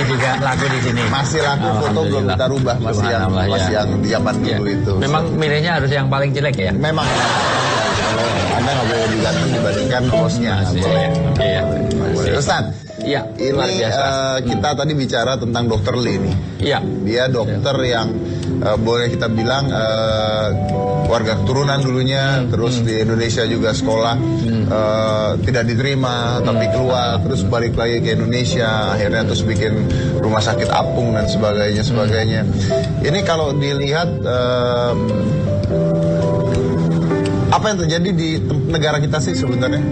masih juga laku di sini. Masih laku, foto belum kita rubah, masih yang di zaman dulu itu. Memang milihnya harus yang paling jelek ya? Memang. Kalau Anda nggak boleh digantung dibandingkan hostnya. Iya. Ustaz, iya, ini kita tadi bicara tentang Dokter Lee nih. Iya. Dia dokter yang boleh kita bilang warga keturunan dulunya, terus di Indonesia juga sekolah tidak diterima, tapi keluar, terus balik lagi ke Indonesia, akhirnya terus bikin rumah sakit apung dan sebagainya. Ini kalau dilihat apa yang terjadi di negara kita sih sebenarnya?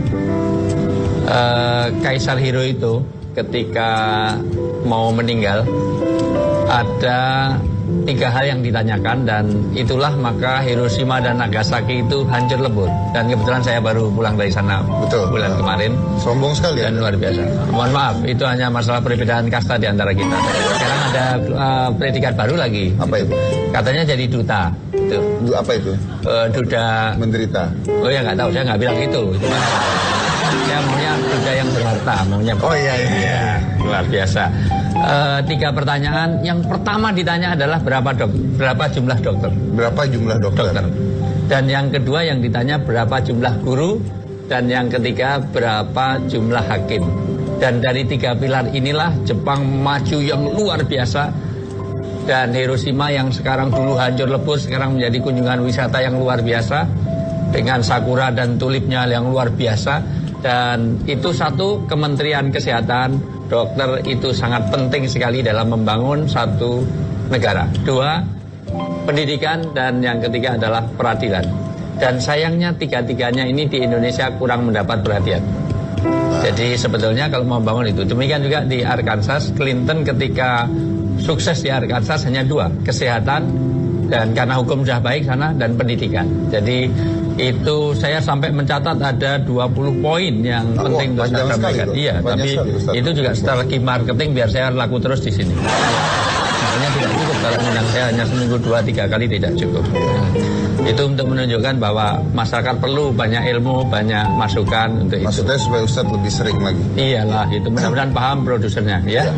Kaisar Hiro itu ketika mau meninggal ada 3 hal yang ditanyakan, dan itulah maka Hiroshima dan Nagasaki itu hancur lebur. Dan kebetulan saya baru pulang dari sana bulan kemarin. Sombong sekali dan luar biasa. Mohon maaf, itu hanya masalah perbedaan kasta di antara kita. Sekarang ada predikat baru lagi. Apa itu? Katanya jadi duta. Itu. Apa itu? Duda menderita. Oh ya, nggak tahu, saya nggak bilang itu. Saya maunya duda yang berharta, maunya. Oh iya. Luar biasa. 3 pertanyaan. Yang pertama ditanya adalah berapa jumlah dokter? Berapa jumlah dokter? Dan yang kedua yang ditanya berapa jumlah guru, dan yang ketiga berapa jumlah hakim. Dan dari 3 pilar inilah Jepang maju yang luar biasa. Dan Hiroshima yang sekarang dulu hancur lebur sekarang menjadi kunjungan wisata yang luar biasa dengan sakura dan tulipnya yang luar biasa. Dan itu satu, Kementerian Kesehatan, dokter itu sangat penting sekali dalam membangun satu negara. 2, pendidikan, dan yang ketiga adalah peradilan. Dan sayangnya 3-tiganya ini di Indonesia kurang mendapat perhatian. Jadi sebetulnya kalau mau membangun itu, demikian juga di Arkansas, Clinton ketika sukses di Arkansas hanya 2, kesehatan, dan karena hukum sudah baik sana, dan pendidikan. Jadi itu saya sampai mencatat ada 20 poin yang penting untuk saya sampaikan. Iya, tapi itu juga strategi marketing biar saya laku terus di sini. Makanya tidak cukup kalau undang saya hanya seminggu 2-3 kali, tidak cukup. Itu untuk menunjukkan bahwa masyarakat perlu banyak ilmu, banyak masukan untuk itu. Maksudnya supaya Ustaz lebih sering lagi. Iyalah, itu mudah-mudahan paham produsernya ya.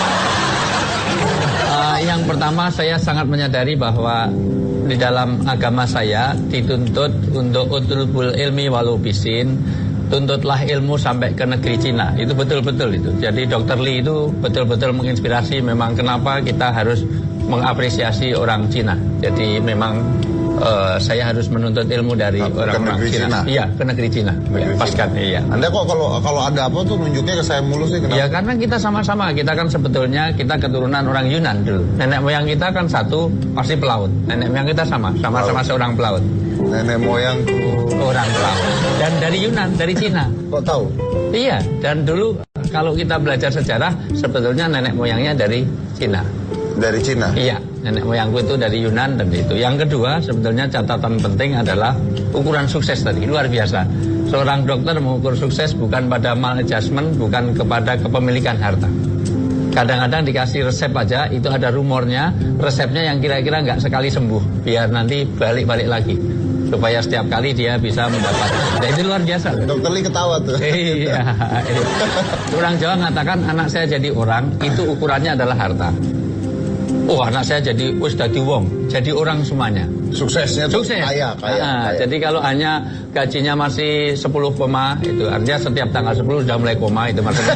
Yang pertama, saya sangat menyadari bahwa di dalam agama saya dituntut untuk utlubul ilmi walau bisin, tuntutlah ilmu sampai ke negeri Cina. Itu betul-betul itu. Jadi Dr. Lee itu betul-betul menginspirasi. Memang kenapa kita harus mengapresiasi orang Cina. Jadi memang saya harus menuntut ilmu dari orang-orang Cina. Iya, ke negeri Cina. Paskan, iya. Anda kok kalau ada apa tuh nunjuknya ke saya mulu sih? Kenapa? Ya karena kita sama-sama. Kita kan sebetulnya kita keturunan orang Yunan dulu. Nenek moyang kita kan satu pasti pelaut. Nenek moyang kita sama-sama seorang pelaut. Nenek moyang orang pelaut. Dan dari Yunan, dari Cina. Kok tahu? Iya. Dan dulu kalau kita belajar sejarah, sebetulnya nenek moyangnya dari Cina. Dari Cina? Iya, nenek moyangku itu dari Yunan dan itu. Yang kedua, sebetulnya catatan penting adalah ukuran sukses tadi, luar biasa. Seorang dokter mengukur sukses bukan pada maladjustment, bukan kepada kepemilikan harta. Kadang-kadang dikasih resep aja, itu ada rumornya, resepnya yang kira-kira nggak sekali sembuh, biar nanti balik-balik lagi. Supaya setiap kali dia bisa mendapat. Nah, itu luar biasa. Dokter Lee ketawa tuh. Iya. Orang Jawa mengatakan anak saya jadi orang, itu ukurannya adalah harta. Oh, anak saya jadi wong, jadi orang semuanya. Suksesnya tuh kaya. Jadi kalau hanya gajinya masih 10 koma, itu artinya setiap tanggal 10 sudah mulai koma, itu maksudnya.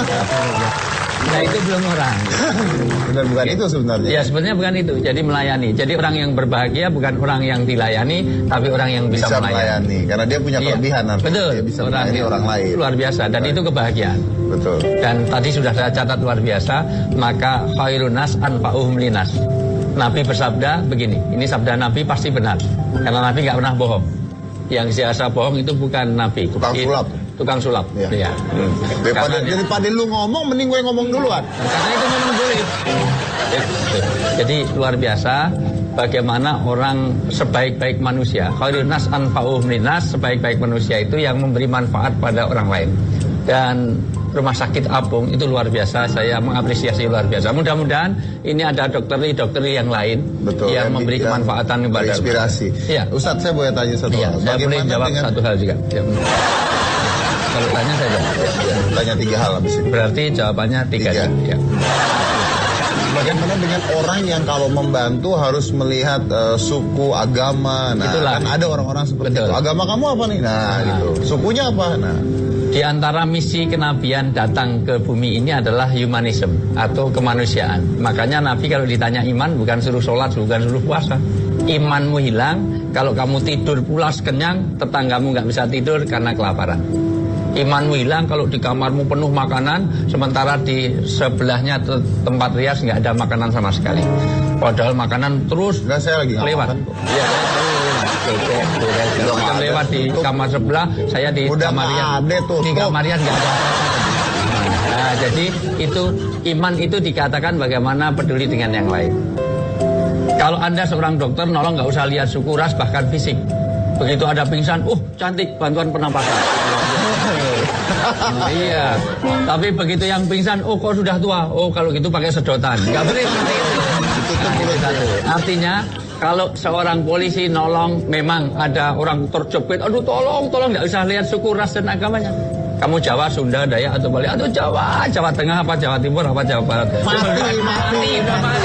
Nah, itu belum orang. Benar, bukan itu sebenarnya. Ya, sebenarnya bukan itu. Jadi melayani. Jadi orang yang berbahagia bukan orang yang dilayani, tapi orang yang bisa melayani. Karena dia punya kelebihan. Betul. Dia bisa melayani orang lain. Luar biasa. Dan itu kebahagiaan. Betul. Dan tadi sudah saya catat luar biasa. Maka khairun nas anfa'uhum linas. Nabi bersabda begini. Ini sabda Nabi pasti benar. Karena Nabi nggak pernah bohong. Yang biasa bohong itu bukan Nabi. Tukang sulap. Iya. Daripada lu ngomong, mending gue ngomong duluan. Karena itu memang boleh. Jadi luar biasa bagaimana orang sebaik-baik manusia. Khairun nas anfa'uhum linas, sebaik-baik manusia itu yang memberi manfaat pada orang lain. Dan rumah sakit apung itu luar biasa, saya mengapresiasi luar biasa. Mudah-mudahan ini ada dokter yang lain. Betul, yang memberi kemanfaatan kepada inspirasi. Iya. Ustadz, saya boleh tanya satu hal. Saya boleh jawab satu hal juga. Kalau tanya saya jawab. Tanya 3 hal habis ini. Berarti jawabannya 3. Ya. Bagaimana dengan orang yang kalau membantu harus melihat suku, agama? Nah, Itulah. kan ada orang-orang seperti Betul. itu. Agama kamu apa nih? Nah, gitu. Sukunya apa? Nah, Di antara misi kenabian datang ke bumi ini adalah humanism atau kemanusiaan. Makanya Nabi kalau ditanya iman bukan suruh sholat, bukan suruh puasa. Imanmu hilang kalau kamu tidur pulas kenyang, tetanggamu nggak bisa tidur karena kelaparan. Imanmu hilang kalau di kamarmu penuh makanan, sementara di sebelahnya tempat rias nggak ada makanan sama sekali. Padahal makanan terus enggak, saya lagi lewat. Iya, lewat di kamar sebelah, saya di Udah kamar rias. ada tuh, Di kamar rias nggak ada. Nah, jadi itu iman itu dikatakan bagaimana peduli dengan yang lain. Kalau Anda seorang dokter, nolong nggak usah lihat suku, ras, bahkan fisik. Begitu ada pingsan, cantik, bantuan pernapasan. Iya. Tapi begitu yang pingsan, kok sudah tua? Kalau gitu pakai sedotan. Nggak boleh seperti itu. Artinya, kalau seorang polisi nolong, memang ada orang terjepit, aduh tolong, nggak usah lihat suku, ras, dan agamanya. Kamu Jawa, Sunda, Dayak, atau Bali, atau Jawa Tengah, apa Jawa Timur, apa Jawa Barat. Mati.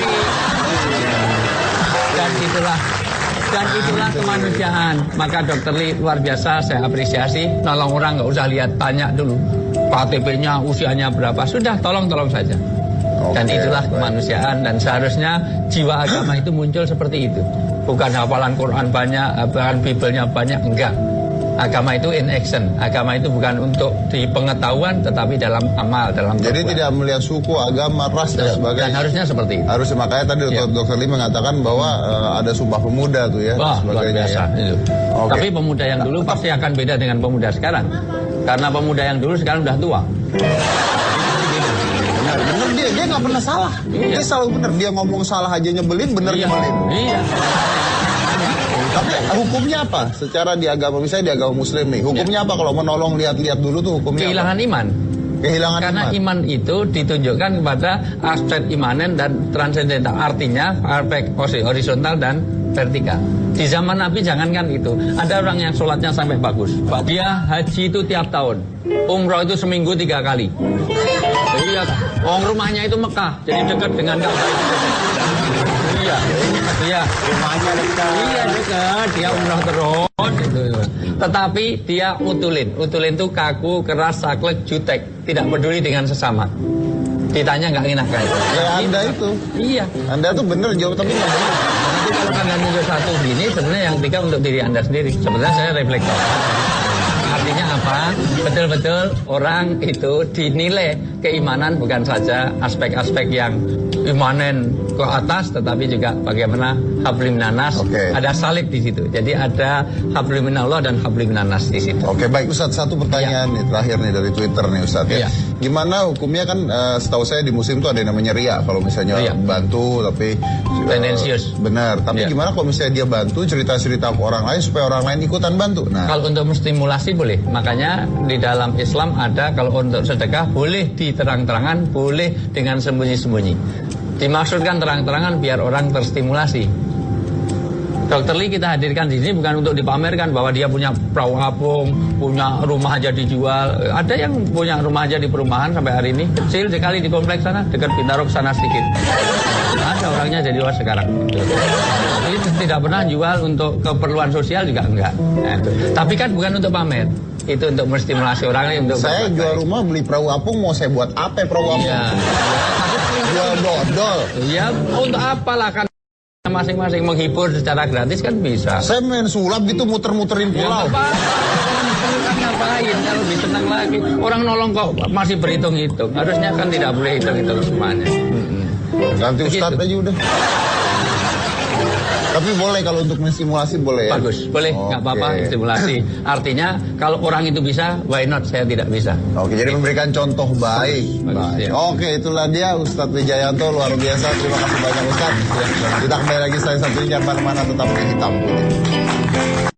Dan itulah kemanusiaan. Maka Dokter Lee luar biasa, saya apresiasi. Nolong orang nggak usah lihat, tanya dulu KTP-nya, usianya berapa. Sudah, tolong saja. Dan itulah kemanusiaan. Dan seharusnya jiwa agama itu muncul seperti itu. Bukan hafalan Quran banyak, hafalan Bibelnya banyak, enggak. Agama itu in action. Agama itu bukan untuk di pengetahuan, tetapi dalam amal, dalam jadi perbuatan. tidak melihat suku, agama, ras dan sebagainya. Dan harusnya seperti itu. Harusnya, makanya tadi Dr. Lee mengatakan bahwa ada Sumpah Pemuda tuh ya. Wah, luar biasa. Ya. Itu. Okay. Tapi pemuda yang dulu pasti akan beda dengan pemuda sekarang. Karena pemuda yang dulu sekarang udah tua. Bener dia nggak pernah salah. Iya. Dia selalu bener. Dia ngomong salah aja nyebelin, bener nyebelin. Iya. Tapi hukumnya apa? Secara di agama, misalnya di agama Muslim nih, hukumnya apa kalau menolong lihat-lihat dulu tuh hukumnya? Kehilangan apa? iman. Kehilangan Karena iman itu ditunjukkan kepada aspek imanen dan transendental. Artinya aspek horizontal dan vertikal. Di zaman Nabi jangankan itu. Ada orang yang sholatnya sampai bagus. Dia haji itu tiap tahun. Umroh itu seminggu 3 kali. Iya, rumahnya itu Mekah. Jadi dekat dengan Ka'bah. Iya. Rumahnya dekat. Iya dekat. Dia umroh terus. Gitu. Tetapi dia utulin itu kaku, keras, saklek, jutek, tidak peduli dengan sesama. Ditanya nggak enak kan? Kayak Anda itu. Iya. Anda tuh bener jawab tapi nggak bener. Nanti kalau Anda nunjuk satu gini, sebenarnya yang 3 untuk diri Anda sendiri. Sebenarnya saya reflektor. Artinya apa? Betul-betul orang itu dinilai keimanan bukan saja aspek-aspek yang imanen ke atas, tetapi juga bagaimana hablum minanas. Okay. Ada salib di situ. Jadi ada hablum minallah dan hablum minanas di situ. Oke, baik Ustadz, satu pertanyaan nih terakhir nih dari Twitter nih Ustadz ya. Iya. Gimana hukumnya kan setahu saya di Muslim tuh ada yang namanya ria kalau misalnya bantu tapi tendensius. Benar, tapi gimana kalau misalnya dia bantu cerita-cerita ke orang lain supaya orang lain ikutan bantu. Nah, Kalau untuk menstimulasi boleh. Makanya di dalam Islam ada kalau untuk sedekah boleh diterang-terangan, boleh dengan sembunyi-sembunyi. Dimaksudkan terang-terangan biar orang terstimulasi. Dokter Lee kita hadirkan di sini bukan untuk dipamerkan bahwa dia punya perahu apung, punya rumah aja dijual. Ada yang punya rumah aja di perumahan sampai hari ini, kecil sekali di kompleks sana, dekat Bintaro sana sedikit. Ada orangnya jadi luas sekarang. Jadi tidak pernah jual untuk keperluan sosial juga enggak. Nah, itu. Tapi kan bukan untuk pamer. Itu untuk menstimulasi orang lain untuk saya jual rumah beli perahu apung, mau saya buat apa perahu apung? Iya. Jual dodol. Ya untuk apalah kan masing-masing menghibur secara gratis kan bisa. Saya main sulap gitu muter-muterin pulau. Kan ngapain kalau lebih tenang lagi. Orang nolong kok masih berhitung-hitung. Harusnya kan tidak boleh hitung-hitung semuanya. Ganti Ustadz aja udah. Tapi boleh kalau untuk menstimulasi boleh ya? Bagus, boleh, nggak apa-apa stimulasi. Artinya kalau orang itu bisa, why not saya tidak bisa. Oke, jadi memberikan contoh baik. Bagus, ya. Oke, itulah dia Ustadz Wijayanto, luar biasa. Terima kasih banyak Ustadz. Kita kembali lagi saya satunya, jangan mana-mana, tetap di hitam putih.